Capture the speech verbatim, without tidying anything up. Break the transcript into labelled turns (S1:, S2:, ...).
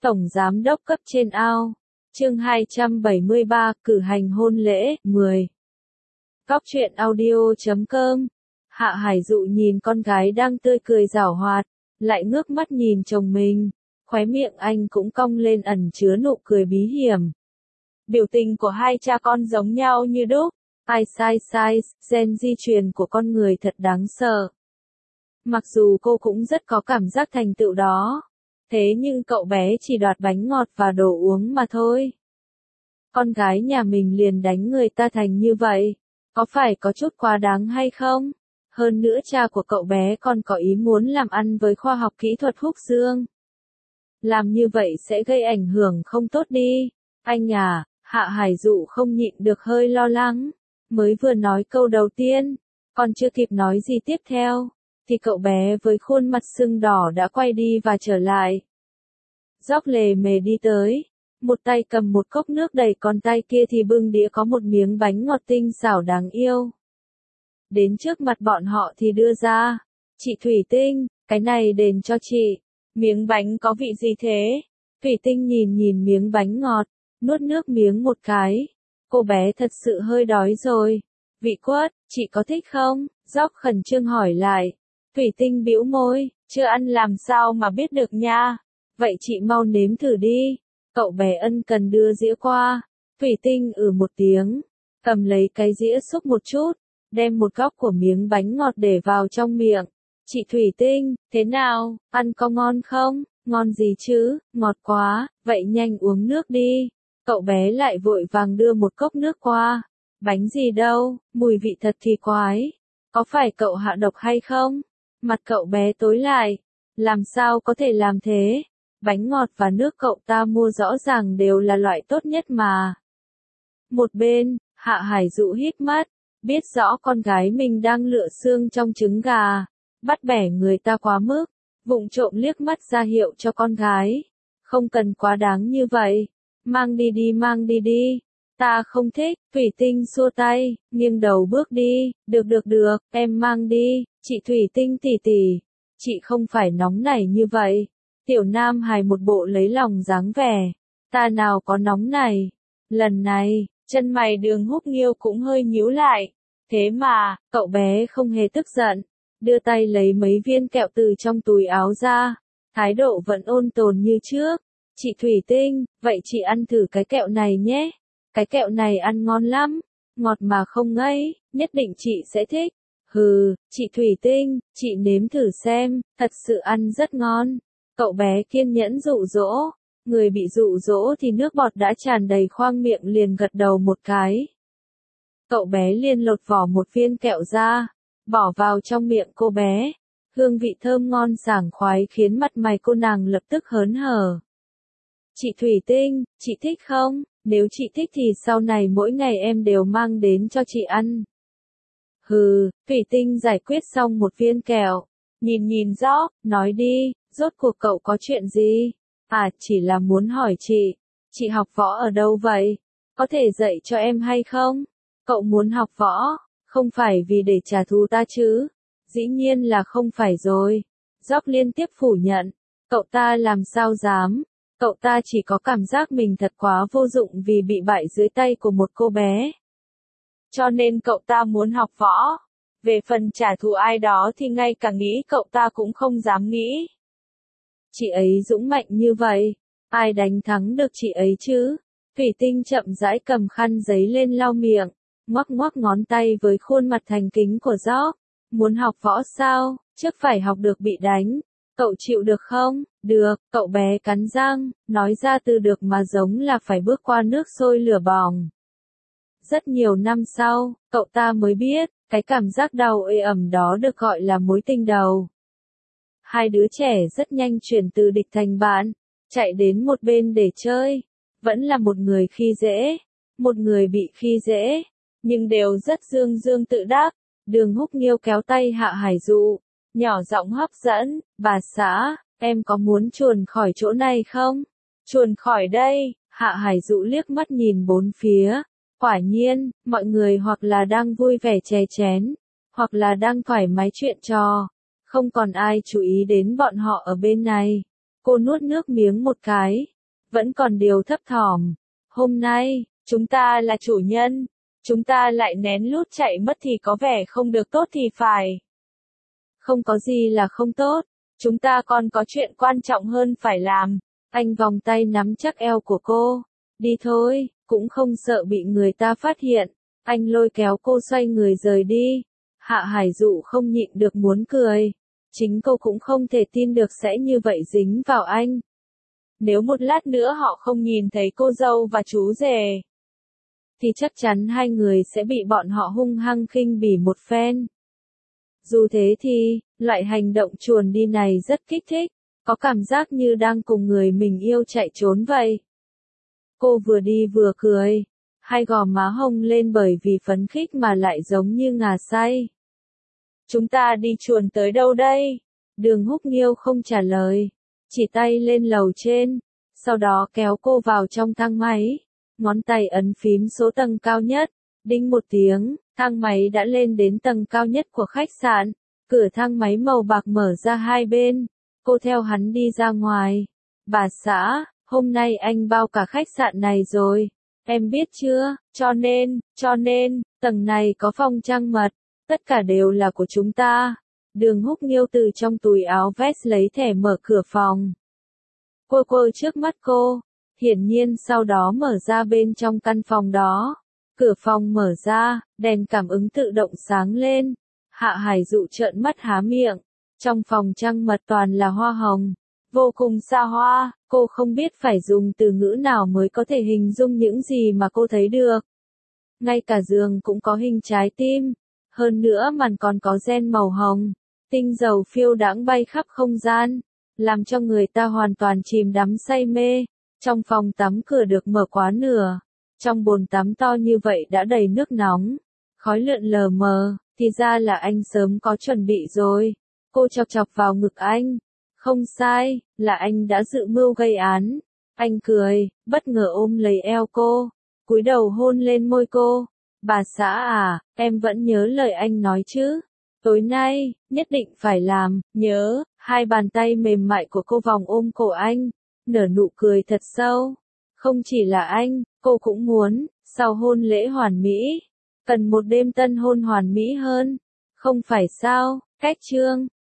S1: Tổng Giám đốc cấp trên ao. Chương hai trăm bảy mươi ba, cử hành hôn lễ, mười. Cóc truyện audio chấm com. Hạ Hải Dụ nhìn con gái đang tươi cười giảo hoạt, lại ngước mắt nhìn chồng mình, khóe miệng anh cũng cong lên ẩn chứa nụ cười bí hiểm. Biểu tình của hai cha con giống nhau như đúc, ai sai sai, gen di truyền của con người thật đáng sợ. Mặc dù cô cũng rất có cảm giác thành tựu đó, thế nhưng cậu bé chỉ đoạt bánh ngọt và đồ uống mà thôi. Con gái nhà mình liền đánh người ta thành như vậy, có phải có chút quá đáng hay không? Hơn nữa cha của cậu bé còn có ý muốn làm ăn với khoa học kỹ thuật Húc Dương. Làm như vậy sẽ gây ảnh hưởng không tốt đi. Anh à, Hạ Hải Dụ không nhịn được hơi lo lắng. Mới vừa nói câu đầu tiên, còn chưa kịp nói gì tiếp theo, thì cậu bé với khuôn mặt sưng đỏ đã quay đi và trở lại. Dóc lề mề đi tới, một tay cầm một cốc nước đầy còn tay kia thì bưng đĩa có một miếng bánh ngọt tinh xảo đáng yêu. Đến trước mặt bọn họ thì đưa ra, chị Thủy Tinh, cái này đền cho chị. Miếng bánh có vị gì thế? Thủy Tinh nhìn nhìn miếng bánh ngọt, nuốt nước miếng một cái. Cô bé thật sự hơi đói rồi. Vị quất, chị có thích không? Dóc khẩn trương hỏi lại. Thủy Tinh bĩu môi, chưa ăn làm sao mà biết được nha. Vậy chị mau nếm thử đi. Cậu bé ân cần đưa dĩa qua. Thủy Tinh ừ một tiếng, cầm lấy cái dĩa xúc một chút, đem một góc của miếng bánh ngọt để vào trong miệng. Chị Thủy Tinh, thế nào, ăn có ngon không? Ngon gì chứ, ngọt quá, vậy nhanh uống nước đi. Cậu bé lại vội vàng đưa một cốc nước qua. Bánh gì đâu, mùi vị thật kỳ quái. Có phải cậu hạ độc hay không? Mặt cậu bé tối lại. Làm sao có thể làm thế? Bánh ngọt và nước cậu ta mua rõ ràng đều là loại tốt nhất mà. Một bên, Hạ Hải Dụ hít mắt, biết rõ con gái mình đang lựa xương trong trứng gà, bắt bẻ người ta quá mức, vụng trộm liếc mắt ra hiệu cho con gái. Không cần quá đáng như vậy, mang đi đi mang đi đi, ta không thích. Thủy Tinh xua tay, nghiêng đầu bước đi, được được được, em mang đi, chị Thủy Tinh tỉ tỉ, chị không phải nóng nảy như vậy. Tiểu Nam hài một bộ lấy lòng dáng vẻ, ta nào có nóng này. Lần này, chân mày Đường Húc Nghiêu cũng hơi nhíu lại, thế mà, cậu bé không hề tức giận, đưa tay lấy mấy viên kẹo từ trong túi áo ra, thái độ vẫn ôn tồn như trước. Chị Thủy Tinh, vậy chị ăn thử cái kẹo này nhé, cái kẹo này ăn ngon lắm, ngọt mà không ngấy, nhất định chị sẽ thích. Hừ, chị Thủy Tinh, chị nếm thử xem, thật sự ăn rất ngon. Cậu bé kiên nhẫn dụ dỗ, người bị dụ dỗ thì nước bọt đã tràn đầy khoang miệng liền gật đầu một cái. Cậu bé liền lột vỏ một viên kẹo ra, bỏ vào trong miệng cô bé. Hương vị thơm ngon sảng khoái khiến mặt mày cô nàng lập tức hớn hở. Chị Thủy Tinh, chị thích không? Nếu chị thích thì sau này mỗi ngày em đều mang đến cho chị ăn. Hừ, Thủy Tinh giải quyết xong một viên kẹo, nhìn nhìn Dóc, nói đi, rốt cuộc cậu có chuyện gì? À, chỉ là muốn hỏi chị, chị học võ ở đâu vậy? Có thể dạy cho em hay không? Cậu muốn học võ, không phải vì để trả thù ta chứ? Dĩ nhiên là không phải rồi. Dóc liên tiếp phủ nhận, cậu ta làm sao dám? Cậu ta chỉ có cảm giác mình thật quá vô dụng vì bị bại dưới tay của một cô bé. Cho nên cậu ta muốn học võ. Về phần trả thù ai đó thì ngay cả nghĩ cậu ta cũng không dám nghĩ. Chị ấy dũng mạnh như vậy, ai đánh thắng được chị ấy chứ? Thủy Tinh chậm rãi cầm khăn giấy lên lau miệng, ngoắc ngoắc ngón tay với khuôn mặt thành kính của Dóc. Muốn học võ sao? Trước phải học được bị đánh. Cậu chịu được không? Được, cậu bé cắn răng, nói ra từ được mà giống là phải bước qua nước sôi lửa bỏng. Rất nhiều năm sau, cậu ta mới biết, cái cảm giác đau ê ẩm đó được gọi là mối tình đầu. Hai đứa trẻ rất nhanh chuyển từ địch thành bạn, chạy đến một bên để chơi. Vẫn là một người khi dễ, một người bị khi dễ, nhưng đều rất dương dương tự đắc. Đường Húc Nghiêu kéo tay Hạ Hải Dụ, nhỏ giọng hấp dẫn, bà xã, em có muốn chuồn khỏi chỗ này không? Chuồn khỏi đây, Hạ Hải Dụ liếc mắt nhìn bốn phía. Quả nhiên, mọi người hoặc là đang vui vẻ chè chén, hoặc là đang thoải mái chuyện trò. Không còn ai chú ý đến bọn họ ở bên này. Cô nuốt nước miếng một cái, vẫn còn điều thấp thỏm. Hôm nay, chúng ta là chủ nhân, chúng ta lại lén lút chạy mất thì có vẻ không được tốt thì phải. Không có gì là không tốt, chúng ta còn có chuyện quan trọng hơn phải làm. Anh vòng tay nắm chắc eo của cô. Đi thôi, cũng không sợ bị người ta phát hiện. Anh lôi kéo cô xoay người rời đi. Hạ Hải Dụ không nhịn được muốn cười. Chính cô cũng không thể tin được sẽ như vậy dính vào anh. Nếu một lát nữa họ không nhìn thấy cô dâu và chú rể, thì chắc chắn hai người sẽ bị bọn họ hung hăng khinh bỉ một phen. Dù thế thì, loại hành động chuồn đi này rất kích thích, có cảm giác như đang cùng người mình yêu chạy trốn vậy. Cô vừa đi vừa cười, hai gò má hồng lên bởi vì phấn khích mà lại giống như ngà say. Chúng ta đi chuồn tới đâu đây? Đường Húc Nghiêu không trả lời, chỉ tay lên lầu trên, sau đó kéo cô vào trong thang máy, ngón tay ấn phím số tầng cao nhất, đinh một tiếng, thang máy đã lên đến tầng cao nhất của khách sạn, cửa thang máy màu bạc mở ra hai bên, cô theo hắn đi ra ngoài. Bà xã, hôm nay anh bao cả khách sạn này rồi, em biết chưa, cho nên, cho nên, tầng này có phòng trang mật, tất cả đều là của chúng ta. Đường Húc Nghiêu từ trong túi áo vest lấy thẻ mở cửa phòng. Cô cô trước mắt cô, hiển nhiên sau đó mở ra bên trong căn phòng đó. Cửa phòng mở ra, đèn cảm ứng tự động sáng lên. Hạ Hải Dụ trợn mắt há miệng. Trong phòng trang mật toàn là hoa hồng, vô cùng xa hoa, cô không biết phải dùng từ ngữ nào mới có thể hình dung những gì mà cô thấy được. Ngay cả giường cũng có hình trái tim, hơn nữa màn còn có ren màu hồng, tinh dầu phiêu đãng bay khắp không gian, làm cho người ta hoàn toàn chìm đắm say mê. Trong phòng tắm cửa được mở quá nửa, trong bồn tắm to như vậy đã đầy nước nóng, khói lượn lờ mờ, thì ra là anh sớm có chuẩn bị rồi. Cô chọc chọc vào ngực anh. Không sai, là anh đã dự mưu gây án. Anh cười, bất ngờ ôm lấy eo cô, cúi đầu hôn lên môi cô. Bà xã à, em vẫn nhớ lời anh nói chứ? Tối nay, nhất định phải làm, nhớ. Hai bàn tay mềm mại của cô vòng ôm cổ anh, nở nụ cười thật sâu. Không chỉ là anh, cô cũng muốn, sau hôn lễ hoàn mỹ, cần một đêm tân hôn hoàn mỹ hơn. Không phải sao, cách chương.